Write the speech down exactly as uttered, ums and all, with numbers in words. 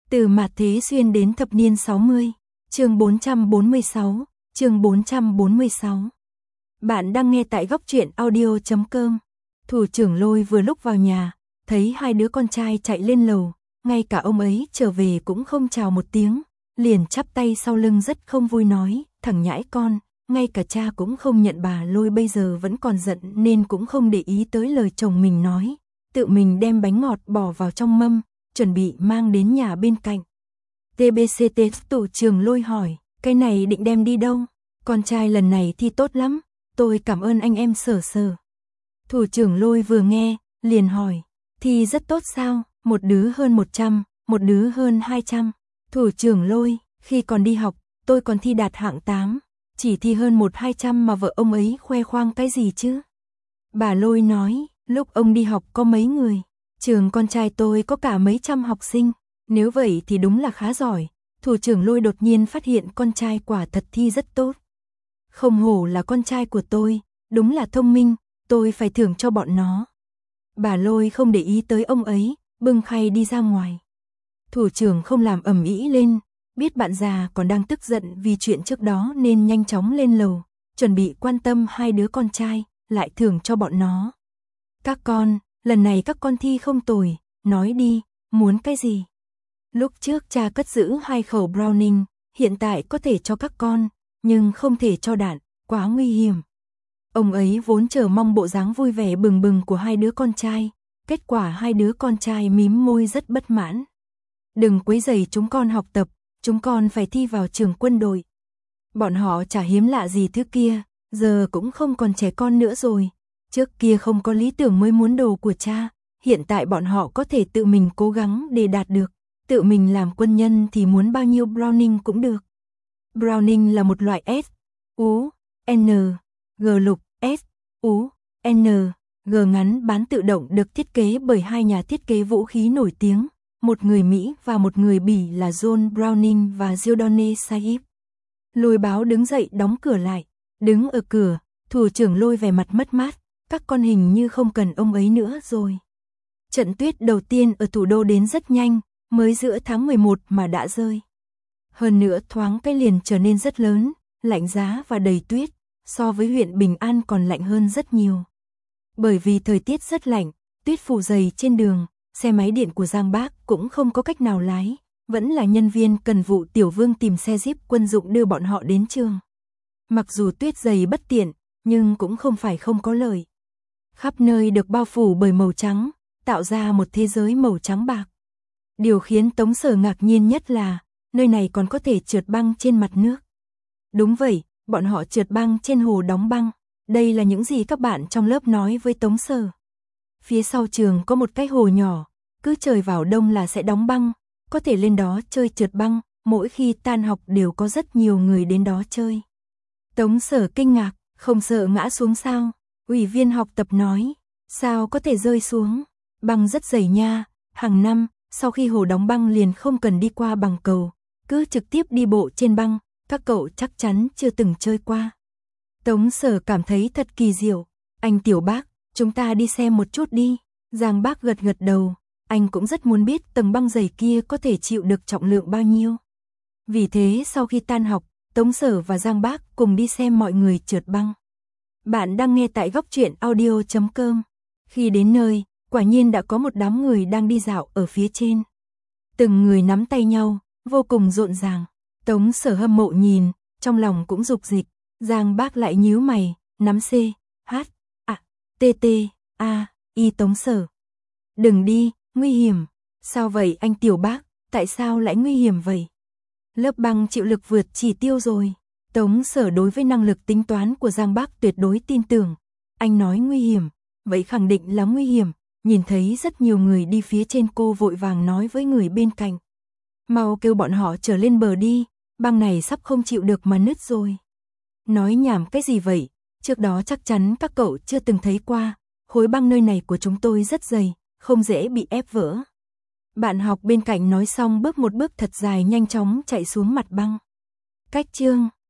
Từ mạt thế xuyên đến thập niên sáu mươi, chương bốn trăm bốn mươi sáu, chương bốn trăm bốn mươi sáu. Bạn đang nghe tại góc truyện audio chấm com. Thủ trưởng Lôi vừa lúc vào nhà, thấy hai đứa con trai chạy lên lầu, ngay cả ông ấy trở về cũng không chào một tiếng, liền chắp tay sau lưng rất không vui nói, thằng nhãi con, ngay cả cha cũng không nhận bà Lôi bây giờ vẫn còn giận nên cũng không để ý tới lời chồng mình nói, tự mình đem bánh ngọt bỏ vào trong mâm, chuẩn bị mang đến nhà bên cạnh. tê bê xê tê Thủ trưởng Lôi hỏi, cái này định đem đi đâu? Con trai lần này thi tốt lắm, tôi cảm ơn anh em Sở Sở. Thủ trưởng Lôi vừa nghe, liền hỏi, thi rất tốt sao? Một đứa hơn một trăm, một đứa hơn hai trăm. Thủ trưởng Lôi, khi còn đi học, tôi còn thi đạt hạng tám, chỉ thi hơn một hai trăm mà vợ ông ấy khoe khoang cái gì chứ? Bà Lôi nói, lúc ông đi học có mấy người, trường con trai tôi có cả mấy trăm học sinh, nếu vậy thì đúng là khá giỏi. Thủ trưởng Lôi đột nhiên phát hiện con trai quả thật thi rất tốt. Không hổ là con trai của tôi, đúng là thông minh, tôi phải thưởng cho bọn nó. Bà Lôi không để ý tới ông ấy, bưng khay đi ra ngoài. Thủ trưởng không làm ầm ĩ lên, biết bạn già còn đang tức giận vì chuyện trước đó nên nhanh chóng lên lầu, chuẩn bị quan tâm hai đứa con trai, lại thưởng cho bọn nó. Các con, lần này các con thi không tồi, nói đi, muốn cái gì? Lúc trước cha cất giữ hai khẩu Browning, hiện tại có thể cho các con, nhưng không thể cho đạn, quá nguy hiểm. Ông ấy vốn chờ mong bộ dáng vui vẻ bừng bừng của hai đứa con trai, kết quả hai đứa con trai mím môi rất bất mãn. Đừng quấy rầy chúng con học tập, chúng con phải thi vào trường quân đội. Bọn họ chả hiếm lạ gì thứ kia, giờ cũng không còn trẻ con nữa rồi. Trước kia không có lý tưởng mới muốn đồ của cha, hiện tại bọn họ có thể tự mình cố gắng để đạt được. Tự mình làm quân nhân thì muốn bao nhiêu Browning cũng được. Browning là một loại S, U, N, G lục, S, U, N, G ngắn bán tự động được thiết kế bởi hai nhà thiết kế vũ khí nổi tiếng, một người Mỹ và một người Bỉ là John Browning và Giordano Sahib. Lôi Báo đứng dậy đóng cửa lại, đứng ở cửa, thủ trưởng Lôi vẻ mặt mất mát, các con hình như không cần ông ấy nữa rồi. Trận tuyết đầu tiên ở thủ đô đến rất nhanh, mới giữa tháng mười một mà đã rơi. Hơn nữa thoáng cái liền trở nên rất lớn, lạnh giá và đầy tuyết, so với huyện Bình An còn lạnh hơn rất nhiều. Bởi vì thời tiết rất lạnh, tuyết phủ dày trên đường, xe máy điện của Giang Bác cũng không có cách nào lái, vẫn là nhân viên cần vụ Tiểu Vương tìm xe Jeep quân dụng đưa bọn họ đến trường. Mặc dù tuyết dày bất tiện, nhưng cũng không phải không có lợi. Khắp nơi được bao phủ bởi màu trắng, tạo ra một thế giới màu trắng bạc. Điều khiến Tống Sở ngạc nhiên nhất là, nơi này còn có thể trượt băng trên mặt nước. Đúng vậy, bọn họ trượt băng trên hồ đóng băng. Đây là những gì các bạn trong lớp nói với Tống Sở. Phía sau trường có một cái hồ nhỏ, cứ trời vào đông là sẽ đóng băng, có thể lên đó chơi trượt băng, mỗi khi tan học đều có rất nhiều người đến đó chơi. Tống Sở kinh ngạc, không sợ ngã xuống sao? Ủy viên học tập nói, sao có thể rơi xuống? Băng rất dày nha, hàng năm, sau khi hồ đóng băng liền không cần đi qua bằng cầu, cứ trực tiếp đi bộ trên băng, các cậu chắc chắn chưa từng chơi qua. Tống Sở cảm thấy thật kỳ diệu, anh Tiểu Bác, chúng ta đi xem một chút đi. Giang Bác gật gật đầu, anh cũng rất muốn biết tầng băng dày kia có thể chịu được trọng lượng bao nhiêu. Vì thế sau khi tan học, Tống Sở và Giang Bác cùng đi xem mọi người trượt băng. Bạn đang nghe tại góc truyện audio chấm com. Khi đến nơi, quả nhiên đã có một đám người đang đi dạo ở phía trên. Từng người nắm tay nhau, vô cùng rộn ràng. Tống Sở hâm mộ nhìn, trong lòng cũng dục dịch. Giang Bác lại nhíu mày, nắm C, H, A, T, T, A, I Tống Sở. Đừng đi, nguy hiểm. Sao vậy anh Tiểu Bác, tại sao lại nguy hiểm vậy? Lớp băng chịu lực vượt chỉ tiêu rồi. Tống Sở đối với năng lực tính toán của Giang Bác tuyệt đối tin tưởng. Anh nói nguy hiểm, vậy khẳng định là nguy hiểm. Nhìn thấy rất nhiều người đi phía trên, cô vội vàng nói với người bên cạnh. Mau kêu bọn họ trở lên bờ đi, băng này sắp không chịu được mà nứt rồi. Nói nhảm cái gì vậy, trước đó chắc chắn các cậu chưa từng thấy qua, khối băng nơi này của chúng tôi rất dày, không dễ bị ép vỡ. Bạn học bên cạnh nói xong bước một bước thật dài nhanh chóng chạy xuống mặt băng. Cách chương